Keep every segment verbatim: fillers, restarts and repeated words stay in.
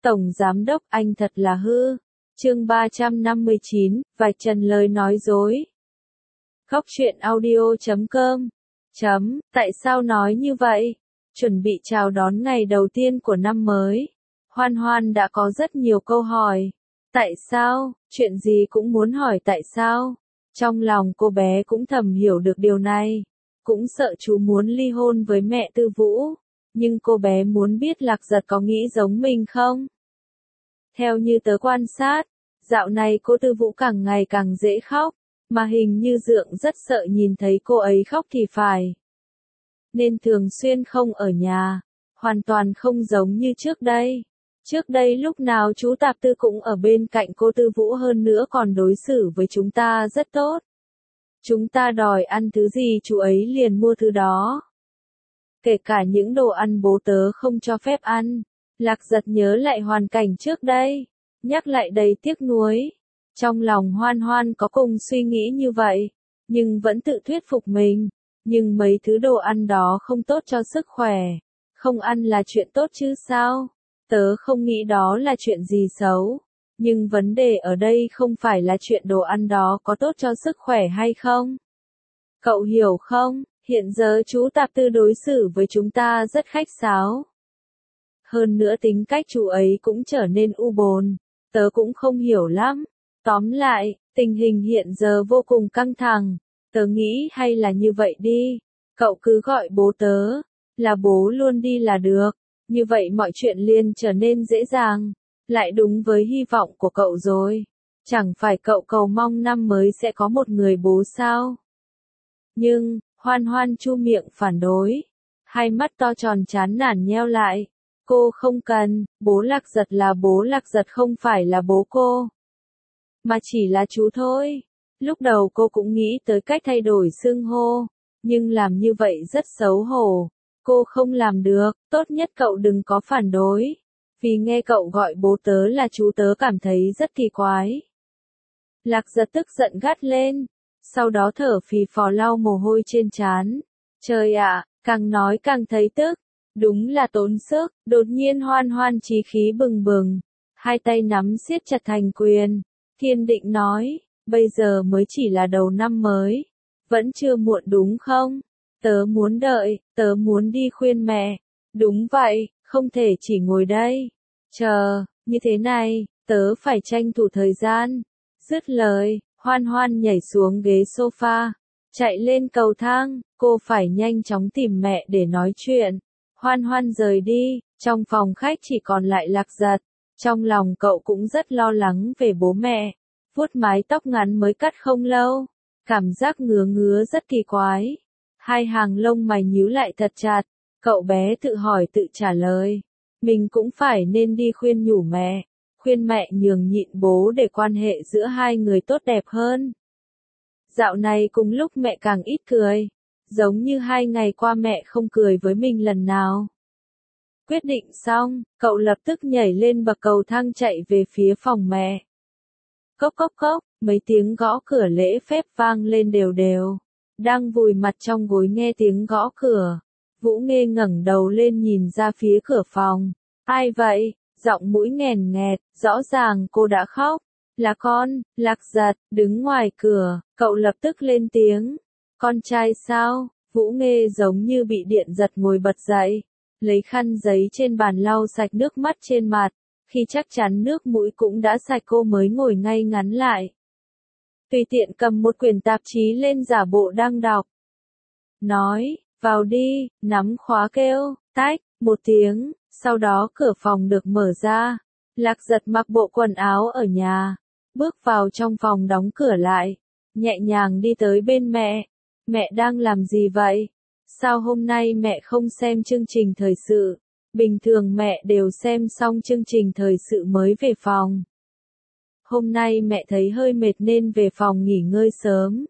Tổng Giám Đốc anh thật là hư. Chương ba trăm năm mươi chín, vạch trần lời nói dối. Góc truyện audio chấm com. Chấm, tại sao nói như vậy? Chuẩn bị chào đón ngày đầu tiên của năm mới. Hoan Hoan đã có rất nhiều câu hỏi. Tại sao? Chuyện gì cũng muốn hỏi tại sao? Trong lòng cô bé cũng thầm hiểu được điều này. Cũng sợ chú muốn ly hôn với mẹ Tư Vũ. Nhưng cô bé muốn biết Lạc Giật có nghĩ giống mình không? Theo như tớ quan sát, dạo này cô Tư Vũ càng ngày càng dễ khóc, mà hình như Dượng rất sợ nhìn thấy cô ấy khóc thì phải. Nên thường xuyên không ở nhà, hoàn toàn không giống như trước đây. Trước đây lúc nào chú Tạp Tư cũng ở bên cạnh cô Tư Vũ, hơn nữa còn đối xử với chúng ta rất tốt. Chúng ta đòi ăn thứ gì chú ấy liền mua thứ đó. Kể cả những đồ ăn bố tớ không cho phép ăn. Lạc Giật nhớ lại hoàn cảnh trước đây, nhắc lại đầy tiếc nuối. Trong lòng Hoan Hoan có cùng suy nghĩ như vậy, nhưng vẫn tự thuyết phục mình. Nhưng mấy thứ đồ ăn đó không tốt cho sức khỏe. Không ăn là chuyện tốt chứ sao? Tớ không nghĩ đó là chuyện gì xấu. Nhưng vấn đề ở đây không phải là chuyện đồ ăn đó có tốt cho sức khỏe hay không. Cậu hiểu không? Hiện giờ chú Tạp Tư đối xử với chúng ta rất khách sáo. Hơn nữa tính cách chú ấy cũng trở nên u bồn. Tớ cũng không hiểu lắm. Tóm lại, tình hình hiện giờ vô cùng căng thẳng. Tớ nghĩ hay là như vậy đi. Cậu cứ gọi bố tớ. Là bố luôn đi là được. Như vậy mọi chuyện liền trở nên dễ dàng. Lại đúng với hy vọng của cậu rồi. Chẳng phải cậu cầu mong năm mới sẽ có một người bố sao? Nhưng, Hoan Hoan chu miệng phản đối. Hai mắt to tròn chán nản nheo lại. Cô không cần, bố Lạc Giật là bố Lạc Giật, không phải là bố cô. Mà chỉ là chú thôi. Lúc đầu cô cũng nghĩ tới cách thay đổi xưng hô. Nhưng làm như vậy rất xấu hổ. Cô không làm được, tốt nhất cậu đừng có phản đối. Vì nghe cậu gọi bố tớ là chú tớ cảm thấy rất kỳ quái. Lạc Giật tức giận gắt lên. Sau đó thở phì phò lau mồ hôi trên trán. Trời ạ, càng nói càng thấy tức. Đúng là tốn sức. Đột nhiên Hoan Hoan chí khí bừng bừng. Hai tay nắm siết chặt thành quyền. Kiên định nói, bây giờ mới chỉ là đầu năm mới. Vẫn chưa muộn đúng không? Tớ muốn đợi, tớ muốn đi khuyên mẹ. Đúng vậy, không thể chỉ ngồi đây. Chờ, như thế này, tớ phải tranh thủ thời gian. Dứt lời, Hoan Hoan nhảy xuống ghế sofa. Chạy lên cầu thang, cô phải nhanh chóng tìm mẹ để nói chuyện. Hoan Hoan rời đi, trong phòng khách chỉ còn lại Lạc Giật. Trong lòng cậu cũng rất lo lắng về bố mẹ. Vuốt mái tóc ngắn mới cắt không lâu. Cảm giác ngứa ngứa rất kỳ quái. Hai hàng lông mày nhíu lại thật chặt. Cậu bé tự hỏi tự trả lời. Mình cũng phải nên đi khuyên nhủ mẹ. Khuyên mẹ nhường nhịn bố để quan hệ giữa hai người tốt đẹp hơn. Dạo này cùng lúc mẹ càng ít cười. Giống như hai ngày qua mẹ không cười với mình lần nào. Quyết định xong, cậu lập tức nhảy lên bậc cầu thang chạy về phía phòng mẹ. Cốc cốc cốc, mấy tiếng gõ cửa lễ phép vang lên đều đều. Đang vùi mặt trong gối nghe tiếng gõ cửa. Vũ Nghê ngẩng đầu lên nhìn ra phía cửa phòng. Ai vậy? Giọng mũi nghèn nghẹt, rõ ràng cô đã khóc. Là con, Lạc Giật, đứng ngoài cửa, cậu lập tức lên tiếng. Con trai sao? Vũ Nghê giống như bị điện giật ngồi bật dậy. Lấy khăn giấy trên bàn lau sạch nước mắt trên mặt. Khi chắc chắn nước mũi cũng đã sạch cô mới ngồi ngay ngắn lại. Tùy tiện cầm một quyển tạp chí lên giả bộ đang đọc. Nói, vào đi, nắm khóa kêu, tách, một tiếng, sau đó cửa phòng được mở ra. Lạc Giật mặc bộ quần áo ở nhà, bước vào trong phòng đóng cửa lại, nhẹ nhàng đi tới bên mẹ. Mẹ đang làm gì vậy? Sao hôm nay mẹ không xem chương trình thời sự? Bình thường mẹ đều xem xong chương trình thời sự mới về phòng. Hôm nay mẹ thấy hơi mệt nên về phòng nghỉ ngơi sớm.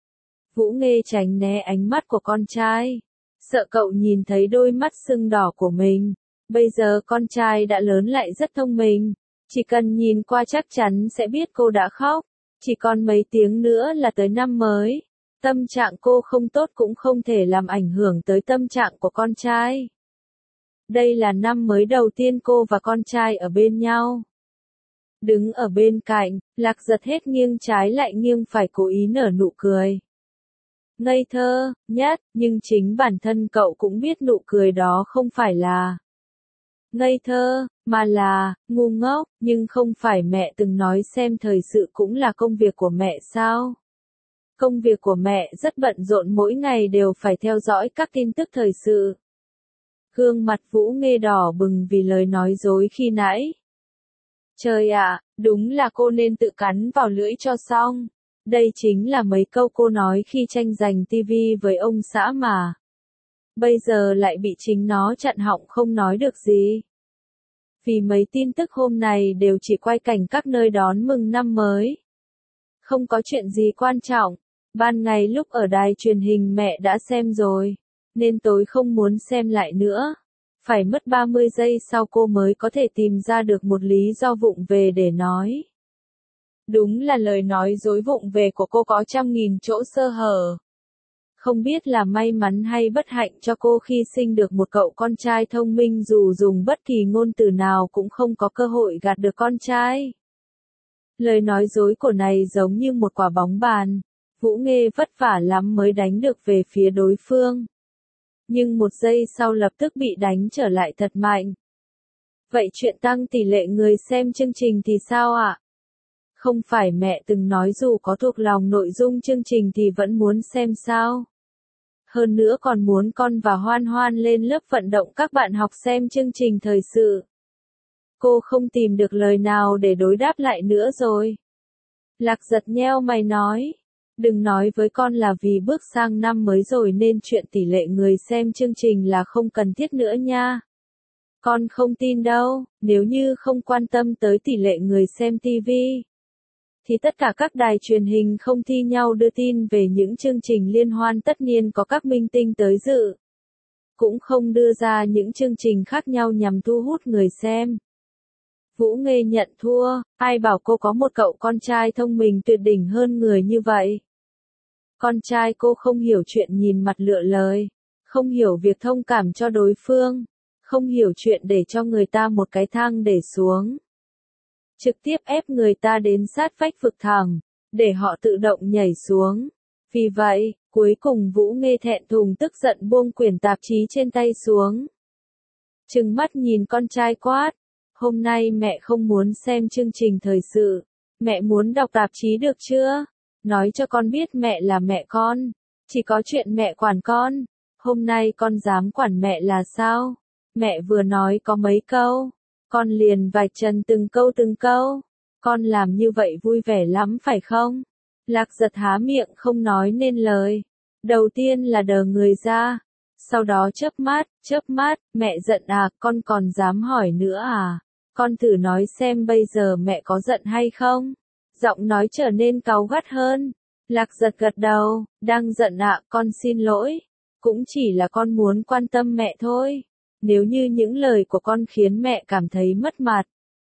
Vũ Nghê tránh né ánh mắt của con trai. Sợ cậu nhìn thấy đôi mắt sưng đỏ của mình. Bây giờ con trai đã lớn lại rất thông minh. Chỉ cần nhìn qua chắc chắn sẽ biết cô đã khóc. Chỉ còn mấy tiếng nữa là tới năm mới. Tâm trạng cô không tốt cũng không thể làm ảnh hưởng tới tâm trạng của con trai. Đây là năm mới đầu tiên cô và con trai ở bên nhau. Đứng ở bên cạnh, Lạc Giật hết nghiêng trái lại nghiêng phải cố ý nở nụ cười. Ngây thơ, nhất, nhưng chính bản thân cậu cũng biết nụ cười đó không phải là ngây thơ, mà là ngu ngốc, nhưng không phải mẹ từng nói xem thời sự cũng là công việc của mẹ sao? Công việc của mẹ rất bận rộn, mỗi ngày đều phải theo dõi các tin tức thời sự. Gương mặt Vũ Nghê đỏ bừng vì lời nói dối khi nãy. Trời ạ, đúng là cô nên tự cắn vào lưỡi cho xong. Đây chính là mấy câu cô nói khi tranh giành tivi với ông xã mà. Bây giờ lại bị chính nó chặn họng không nói được gì. Vì mấy tin tức hôm nay đều chỉ quay cảnh các nơi đón mừng năm mới. Không có chuyện gì quan trọng. Ban ngày lúc ở đài truyền hình mẹ đã xem rồi, nên tối không muốn xem lại nữa. Phải mất ba mươi giây sau cô mới có thể tìm ra được một lý do vụng về để nói. Đúng là lời nói dối vụng về của cô có trăm nghìn chỗ sơ hở. Không biết là may mắn hay bất hạnh cho cô khi sinh được một cậu con trai thông minh, dù dùng bất kỳ ngôn từ nào cũng không có cơ hội gạt được con trai. Lời nói dối của này giống như một quả bóng bàn. Vũ Nghê vất vả lắm mới đánh được về phía đối phương. Nhưng một giây sau lập tức bị đánh trở lại thật mạnh. Vậy chuyện tăng tỷ lệ người xem chương trình thì sao ạ? Không phải mẹ từng nói dù có thuộc lòng nội dung chương trình thì vẫn muốn xem sao? Hơn nữa còn muốn con và Hoan Hoan lên lớp vận động các bạn học xem chương trình thời sự. Cô không tìm được lời nào để đối đáp lại nữa rồi. Lạc Giật nheo mày nói. Đừng nói với con là vì bước sang năm mới rồi nên chuyện tỷ lệ người xem chương trình là không cần thiết nữa nha. Con không tin đâu, nếu như không quan tâm tới tỷ lệ người xem tivi, thì tất cả các đài truyền hình không thi nhau đưa tin về những chương trình liên hoan tất niên có các minh tinh tới dự. Cũng không đưa ra những chương trình khác nhau nhằm thu hút người xem. Vũ Nghê nhận thua, ai bảo cô có một cậu con trai thông minh tuyệt đỉnh hơn người như vậy. Con trai cô không hiểu chuyện nhìn mặt lựa lời, không hiểu việc thông cảm cho đối phương, không hiểu chuyện để cho người ta một cái thang để xuống. Trực tiếp ép người ta đến sát vách vực thẳm, để họ tự động nhảy xuống. Vì vậy, cuối cùng Vũ Nghê thẹn thùng tức giận buông quyển tạp chí trên tay xuống. Trừng mắt nhìn con trai quát, hôm nay mẹ không muốn xem chương trình thời sự, mẹ muốn đọc tạp chí được chưa? Nói cho con biết mẹ là mẹ con, chỉ có chuyện mẹ quản con, hôm nay con dám quản mẹ là sao? Mẹ vừa nói có mấy câu, con liền vạch trần từng câu từng câu, con làm như vậy vui vẻ lắm phải không? Lạc Giật há miệng không nói nên lời, đầu tiên là đờ người ra, sau đó chớp mắt, chớp mắt, mẹ giận à, con còn dám hỏi nữa à? Con thử nói xem bây giờ mẹ có giận hay không? Giọng nói trở nên cáu gắt hơn. Lạc Giật gật đầu, đang giận ạ, à, con xin lỗi. Cũng chỉ là con muốn quan tâm mẹ thôi. Nếu như những lời của con khiến mẹ cảm thấy mất mặt,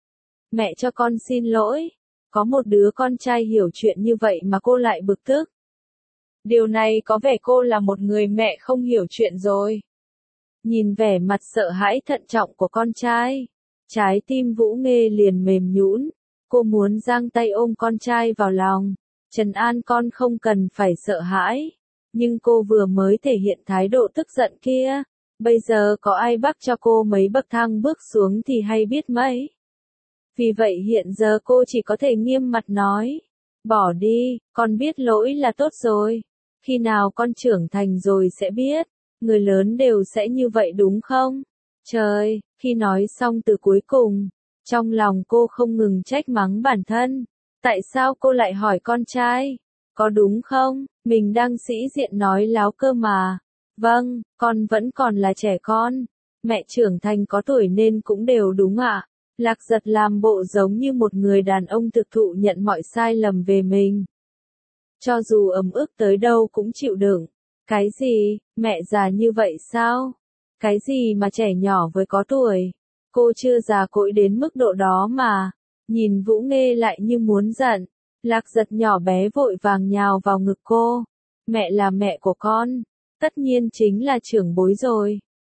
mẹ cho con xin lỗi. Có một đứa con trai hiểu chuyện như vậy mà cô lại bực tức. Điều này có vẻ cô là một người mẹ không hiểu chuyện rồi. Nhìn vẻ mặt sợ hãi thận trọng của con trai, trái tim Vũ Nghê liền mềm nhũn. Cô muốn giang tay ôm con trai vào lòng, trấn an con không cần phải sợ hãi. Nhưng cô vừa mới thể hiện thái độ tức giận kia, bây giờ có ai bắt cho cô mấy bậc thang bước xuống thì hay biết mấy. Vì vậy hiện giờ cô chỉ có thể nghiêm mặt nói, bỏ đi, con biết lỗi là tốt rồi. Khi nào con trưởng thành rồi sẽ biết, người lớn đều sẽ như vậy đúng không? Trời, khi nói xong từ cuối cùng, trong lòng cô không ngừng trách mắng bản thân. Tại sao cô lại hỏi con trai? Có đúng không? Mình đang sĩ diện nói láo cơ mà. Vâng, con vẫn còn là trẻ con. Mẹ trưởng thành có tuổi nên cũng đều đúng ạ. Lạc Giật làm bộ giống như một người đàn ông thực thụ nhận mọi sai lầm về mình. Cho dù ấm ức tới đâu cũng chịu đựng. Cái gì, mẹ già như vậy sao? Cái gì mà trẻ nhỏ với có tuổi? Cô chưa già cỗi đến mức độ đó mà. Nhìn Vũ Nghê lại như muốn giận. Lạc Giật nhỏ bé vội vàng nhào vào ngực cô. Mẹ là mẹ của con. Tất nhiên chính là trưởng bối rồi.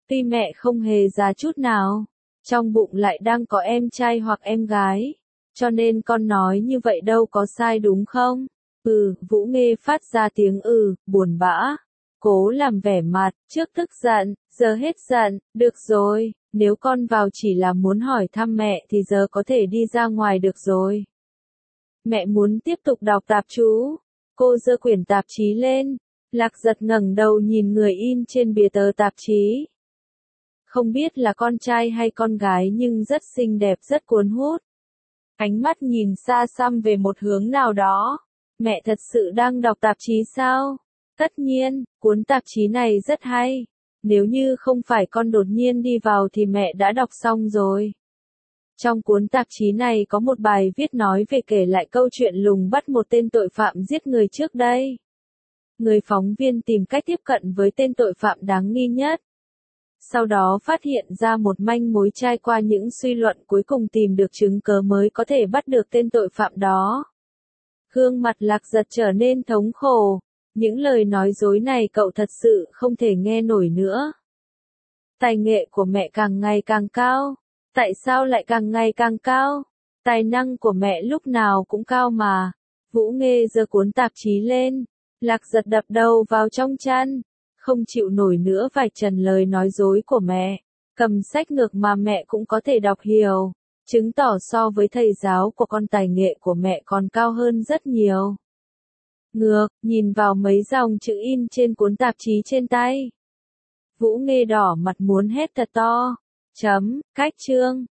Tuy mẹ không hề già chút nào, trong bụng lại đang có em trai hoặc em gái, cho nên con nói như vậy đâu có sai đúng không? Ừ, Vũ Nghê phát ra tiếng ừ, buồn bã. Cố làm vẻ mặt, trước tức giận, giờ hết giận, được rồi, nếu con vào chỉ là muốn hỏi thăm mẹ thì giờ có thể đi ra ngoài được rồi. Mẹ muốn tiếp tục đọc tạp chú. Cô giơ quyển tạp chí lên. Lạc Giật ngẩng đầu nhìn người in trên bìa tờ tạp chí. Không biết là con trai hay con gái nhưng rất xinh đẹp, rất cuốn hút. Ánh mắt nhìn xa xăm về một hướng nào đó. Mẹ thật sự đang đọc tạp chí sao? Tất nhiên, cuốn tạp chí này rất hay. Nếu như không phải con đột nhiên đi vào thì mẹ đã đọc xong rồi. Trong cuốn tạp chí này có một bài viết nói về kể lại câu chuyện lùng bắt một tên tội phạm giết người trước đây. Người phóng viên tìm cách tiếp cận với tên tội phạm đáng nghi nhất. Sau đó phát hiện ra một manh mối, trải qua những suy luận cuối cùng tìm được chứng cớ mới có thể bắt được tên tội phạm đó. Gương mặt Lạc Giật trở nên thống khổ. Những lời nói dối này cậu thật sự không thể nghe nổi nữa. Tài nghệ của mẹ càng ngày càng cao. Tại sao lại càng ngày càng cao? Tài năng của mẹ lúc nào cũng cao mà. Vũ Nghê giơ cuốn tạp chí lên. Lạc Giật đập đầu vào trong chăn. Không chịu nổi nữa vài trần lời nói dối của mẹ. Cầm sách ngược mà mẹ cũng có thể đọc hiểu. Chứng tỏ so với thầy giáo của con tài nghệ của mẹ còn cao hơn rất nhiều. Ngược, nhìn vào mấy dòng chữ in trên cuốn tạp chí trên tay. Vũ Nghê đỏ mặt muốn hét thật to. Chấm, cách chương.